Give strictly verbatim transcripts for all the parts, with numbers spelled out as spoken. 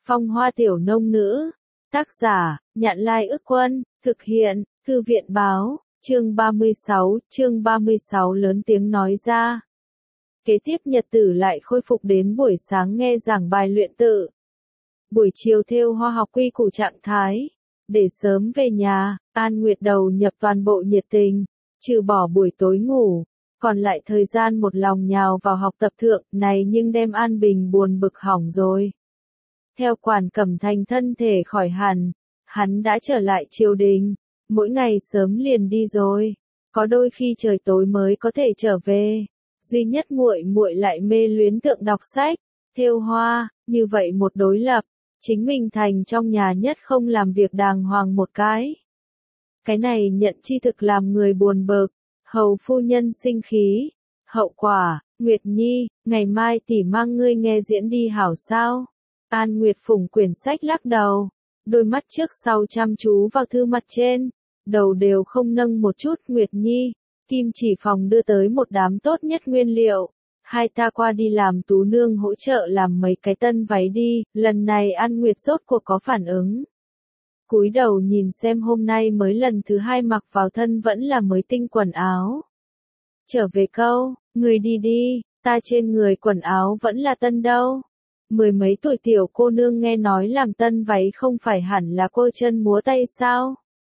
Phong hoa tiểu nông nữ. Tác giả, Nhạn Lai Ức Quân, thực hiện, Thư viện Báo, chương ba mươi sáu, chương ba mươi sáu lớn tiếng nói ra. Kế tiếp nhật tử lại khôi phục đến buổi sáng nghe giảng bài luyện tự. Buổi chiều thêu hoa học quy củ trạng thái. Để sớm về nhà, An Nguyệt đầu nhập toàn bộ nhiệt tình, trừ bỏ buổi tối ngủ, còn lại thời gian một lòng nhào vào học tập thượng này nhưng đem An Bình buồn bực hỏng rồi. Theo Quản Cẩm Thành thân thể khỏi hẳn, hắn đã trở lại triều đình, mỗi ngày sớm liền đi rồi, có đôi khi trời tối mới có thể trở về. Duy nhất muội muội lại mê luyến tượng đọc sách, thêu hoa, như vậy một đối lập, chính mình thành trong nhà nhất không làm việc đàng hoàng một cái. Cái này nhận chi thực làm người buồn bực, hầu phu nhân sinh khí, hậu quả, Nguyệt Nhi, ngày mai tỷ mang ngươi nghe diễn đi hảo sao? An Nguyệt phủng quyển sách lắc đầu, đôi mắt trước sau chăm chú vào thư mặt trên, đầu đều không nâng một chút. Nguyệt Nhi, Kim Chỉ Phòng đưa tới một đám tốt nhất nguyên liệu, hai ta qua đi làm tú nương hỗ trợ làm mấy cái tân váy đi. Lần này An Nguyệt rốt cuộc có phản ứng. Cúi đầu nhìn xem hôm nay mới lần thứ hai mặc vào thân vẫn là mới tinh quần áo. Trở về câu, người đi đi, ta trên người quần áo vẫn là tân đâu. Mười mấy tuổi tiểu cô nương nghe nói làm tân váy không phải hẳn là cô chân múa tay sao?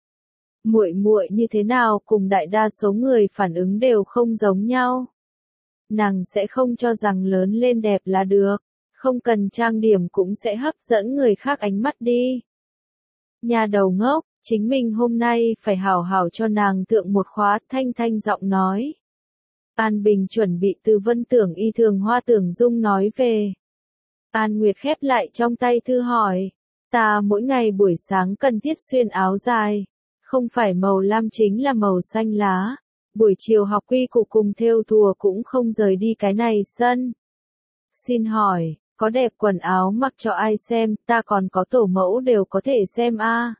Muội muội như thế nào cùng đại đa số người phản ứng đều không giống nhau. Nàng sẽ không cho rằng lớn lên đẹp là được, không cần trang điểm cũng sẽ hấp dẫn người khác ánh mắt đi. Nhà đầu ngốc, chính mình hôm nay phải hảo hảo cho nàng thượng một khóa. Thanh thanh giọng nói. An Bình chuẩn bị từ Vân Tưởng Y Thường Hoa Tưởng Dung nói về. An Nguyệt khép lại trong tay thư hỏi, ta mỗi ngày buổi sáng cần thiết xuyên áo dài, không phải màu lam chính là màu xanh lá, buổi chiều học quy củ cùng thêu thùa cũng không rời đi cái này sân. Xin hỏi, có đẹp quần áo mặc cho ai xem, ta còn có tổ mẫu đều có thể xem a. À.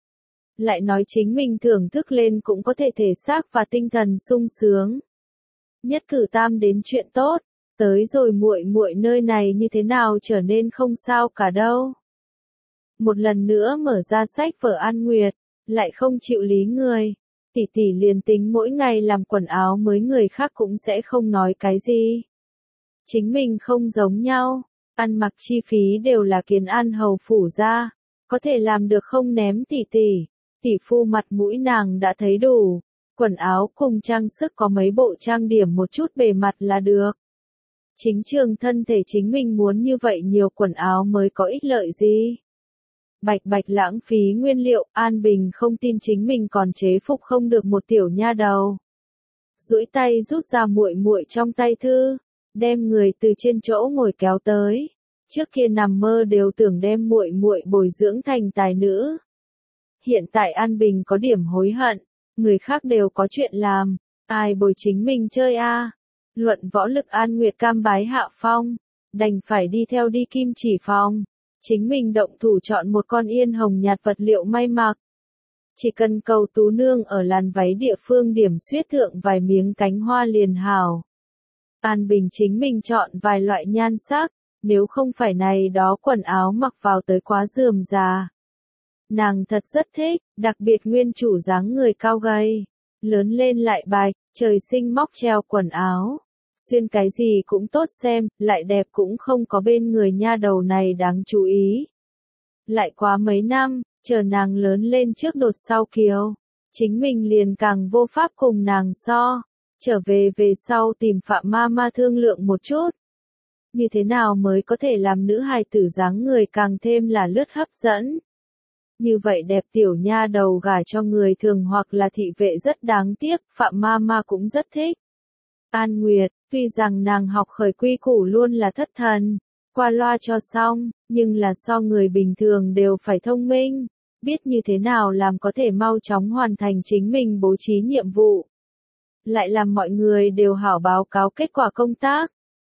Lại nói chính mình thưởng thức lên cũng có thể thể xác và tinh thần sung sướng. Nhất cử tam đến chuyện tốt. Tới rồi muội muội nơi này như thế nào trở nên không sao cả đâu. Một lần nữa mở ra sách vở An Nguyệt, lại không chịu lý người. Tỷ tỷ liền tính mỗi ngày làm quần áo mới người khác cũng sẽ không nói cái gì. Chính mình không giống nhau, ăn mặc chi phí đều là Kiến An hầu phủ ra, có thể làm được không ném tỷ tỷ. Tỷ phu mặt mũi nàng đã thấy đủ, quần áo cùng trang sức có mấy bộ trang điểm một chút bề mặt là được. Chính trường thân thể chính mình muốn như vậy nhiều quần áo mới có ích lợi gì. Bạch bạch lãng phí nguyên liệu. An Bình không tin chính mình còn chế phục không được một tiểu nha đầu. Duỗi tay rút ra muội muội trong tay thư, đem người từ trên chỗ ngồi kéo tới. Trước kia nằm mơ đều tưởng đem muội muội bồi dưỡng thành tài nữ. Hiện tại An Bình có điểm hối hận, người khác đều có chuyện làm, ai bồi chính mình chơi a? À? Luận võ lực An Nguyệt cam bái hạ phong, đành phải đi theo đi Kim Chỉ Phòng, chính mình động thủ chọn một con yên hồng nhạt vật liệu may mặc. Chỉ cần cầu tú nương ở làn váy địa phương điểm xuyết thượng vài miếng cánh hoa liền hảo. An Bình chính mình chọn vài loại nhan sắc, nếu không phải này đó quần áo mặc vào tới quá rườm rà. Nàng thật rất thích, đặc biệt nguyên chủ dáng người cao gầy, lớn lên lại bạch, trời sinh móc treo quần áo. Xuyên cái gì cũng tốt xem, lại đẹp cũng không có bên người nha đầu này đáng chú ý. Lại quá mấy năm, chờ nàng lớn lên trước đột sau kiều, chính mình liền càng vô pháp cùng nàng so. Trở về về sau tìm Phạm ma ma thương lượng một chút. Như thế nào mới có thể làm nữ hài tử dáng người càng thêm là lướt hấp dẫn. Như vậy đẹp tiểu nha đầu gả cho người thường hoặc là thị vệ rất đáng tiếc, Phạm ma ma cũng rất thích. An Nguyệt, tuy rằng nàng học khởi quy củ luôn là thất thần, qua loa cho xong, nhưng là so người bình thường đều phải thông minh, biết như thế nào làm có thể mau chóng hoàn thành chính mình bố trí nhiệm vụ. Lại làm mọi người đều hảo báo cáo kết quả công tác.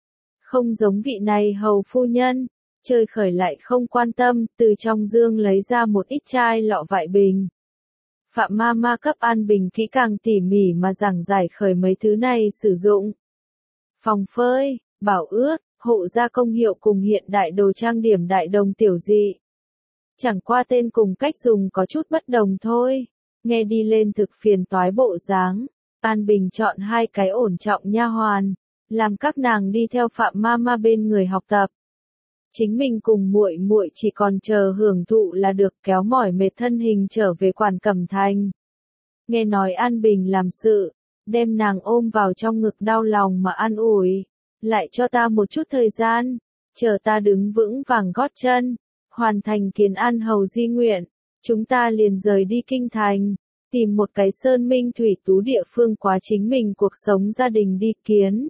Không giống vị này hầu phu nhân, chơi khởi lại không quan tâm, từ trong dương lấy ra một ít chai lọ vại bình. Phạm ma ma cấp An Bình kỹ càng tỉ mỉ mà giảng giải khởi mấy thứ này sử dụng. Phòng phơi, bảo ướt, hộ gia công hiệu cùng hiện đại đồ trang điểm đại đồng tiểu dị. Chẳng qua tên cùng cách dùng có chút bất đồng thôi. Nghe đi lên thực phiền toái bộ dáng. An Bình chọn hai cái ổn trọng nha hoàn, làm các nàng đi theo Phạm Mama bên người học tập. Chính mình cùng muội muội chỉ còn chờ hưởng thụ là được, kéo mỏi mệt thân hình trở về Quản Cẩm Thành. Nghe nói An Bình làm sự, đem nàng ôm vào trong ngực đau lòng mà an ủi, lại cho ta một chút thời gian, chờ ta đứng vững vàng gót chân, hoàn thành Kiến An hầu di nguyện, chúng ta liền rời đi kinh thành, tìm một cái sơn minh thủy tú địa phương quá chính mình cuộc sống gia đình đi kiến.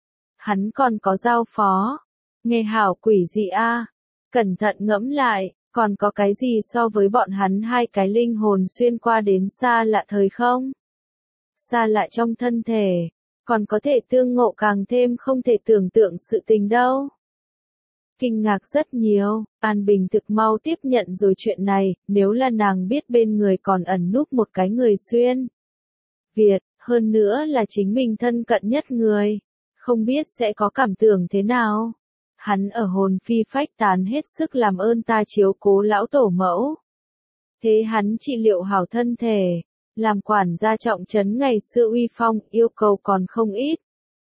Hắn còn có giao phó, nghe hảo quỷ gì a? Cẩn thận ngẫm lại, còn có cái gì so với bọn hắn hai cái linh hồn xuyên qua đến xa lạ thời không? Xa lạ trong thân thể, còn có thể tương ngộ càng thêm không thể tưởng tượng sự tình đâu. Kinh ngạc rất nhiều, An Bình thực mau tiếp nhận rồi chuyện này, nếu là nàng biết bên người còn ẩn núp một cái người xuyên Việt, hơn nữa là chính mình thân cận nhất người, không biết sẽ có cảm tưởng thế nào. Hắn ở hồn phi phách tán hết sức làm ơn ta chiếu cố lão tổ mẫu. Thế hắn trị liệu hảo thân thể, làm quản gia trọng trấn ngày xưa uy phong, yêu cầu còn không ít.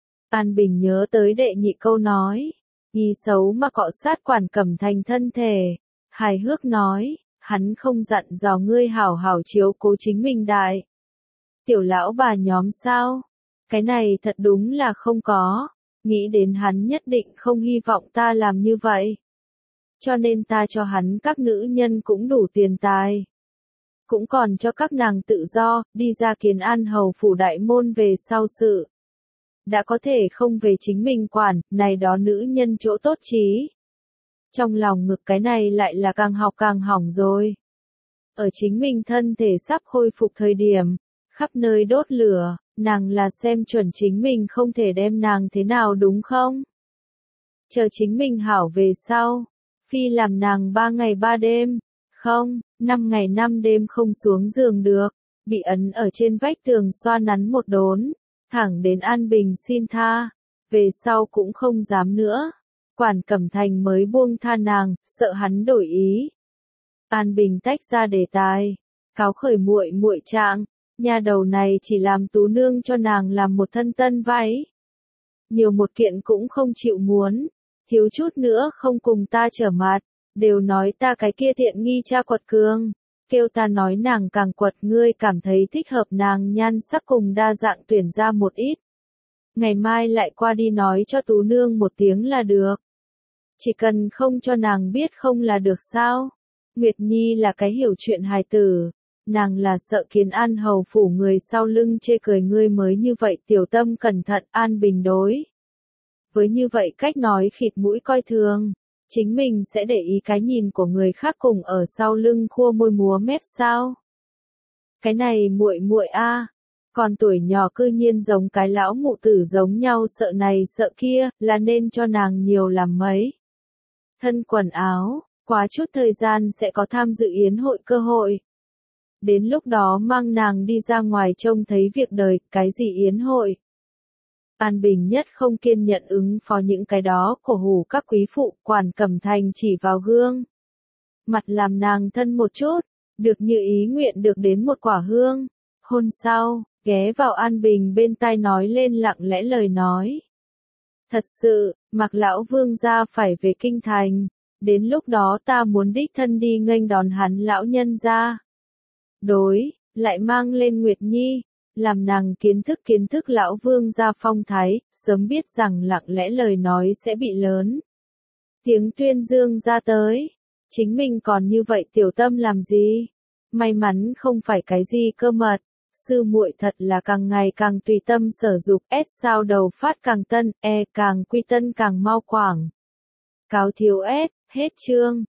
An Bình nhớ tới đệ nhị câu nói, ý xấu mà cọ sát Quản Cẩm Thành thân thể, hài hước nói, hắn không dặn dò ngươi hảo hảo chiếu cố chính mình đại tiểu lão bà nhóm sao? Cái này thật đúng là không có, nghĩ đến hắn nhất định không hy vọng ta làm như vậy. Cho nên ta cho hắn các nữ nhân cũng đủ tiền tài. Cũng còn cho các nàng tự do, đi ra Kiến An hầu phủ đại môn về sau sự. Đã có thể không về chính mình quản, này đó nữ nhân chỗ tốt trí. Trong lòng ngực cái này lại là càng học càng hỏng rồi. Ở chính mình thân thể sắp khôi phục thời điểm, khắp nơi đốt lửa, nàng là xem chuẩn chính mình không thể đem nàng thế nào đúng không? Chờ chính mình hảo về sau, phi làm nàng ba ngày ba đêm, không, năm ngày năm đêm không xuống giường được, bị ấn ở trên vách tường xoa nắn một đốn, thẳng đến An Bình xin tha, về sau cũng không dám nữa. Quản Cẩm Thành mới buông tha nàng, sợ hắn đổi ý. An Bình tách ra đề tài, cáo khởi muội muội trạng, nhà đầu này chỉ làm tú nương cho nàng làm một thân tân váy. Nhiều một kiện cũng không chịu muốn, thiếu chút nữa không cùng ta trở mặt, đều nói ta cái kia tiện nghi cha quật cường, kêu ta nói nàng càng quật, ngươi cảm thấy thích hợp nàng nhan sắc cùng đa dạng tuyển ra một ít. Ngày mai lại qua đi nói cho tú nương một tiếng là được. Chỉ cần không cho nàng biết không là được sao? Nguyệt Nhi là cái hiểu chuyện hài tử, nàng là sợ Kiến An hầu phủ người sau lưng chê cười ngươi mới như vậy, tiểu tâm cẩn thận. An Bình đối với như vậy cách nói khịt mũi coi thường, chính mình sẽ để ý cái nhìn của người khác cùng ở sau lưng khua môi múa mép sao? Cái này muội muội a, còn tuổi nhỏ cư nhiên giống cái lão mụ tử giống nhau, sợ này sợ kia, là nên cho nàng nhiều làm mấy thân quần áo, quá chút thời gian sẽ có tham dự yến hội cơ hội. Đến lúc đó mang nàng đi ra ngoài trông thấy việc đời, cái gì yến hội. An Bình nhất không kiên nhận ứng phó những cái đó, cổ hủ các quý phụ. Quản Cẩm Thành chỉ vào gương mặt làm nàng thân một chút, được như ý nguyện được đến một quả hương. Hôn sau, ghé vào An Bình bên tai nói lên lặng lẽ lời nói. Thật sự, Mạc lão vương gia phải về kinh thành, đến lúc đó ta muốn đích thân đi nghênh đón hắn lão nhân gia. Đối, lại mang lên Nguyệt Nhi, làm nàng kiến thức kiến thức lão vương gia phong thái, sớm biết rằng lặng lẽ lời nói sẽ bị lớn tiếng tuyên dương ra tới. Chính mình còn như vậy tiểu tâm làm gì? May mắn không phải cái gì cơ mật. Sư muội thật là càng ngày càng tùy tâm sở dục, S sao đầu phát càng tân, E càng quy tân càng mau quảng. Cáo thiếu S, hết chương.